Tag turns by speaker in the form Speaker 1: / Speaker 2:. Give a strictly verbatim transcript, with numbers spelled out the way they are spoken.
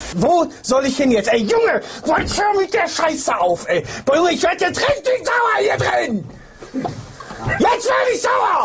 Speaker 1: Wo soll ich hin jetzt? Ey, Junge, jetzt hör mit der Scheiße auf, ey. Boah, ich werd jetzt richtig sauer hier drin. Jetzt werd ich sauer.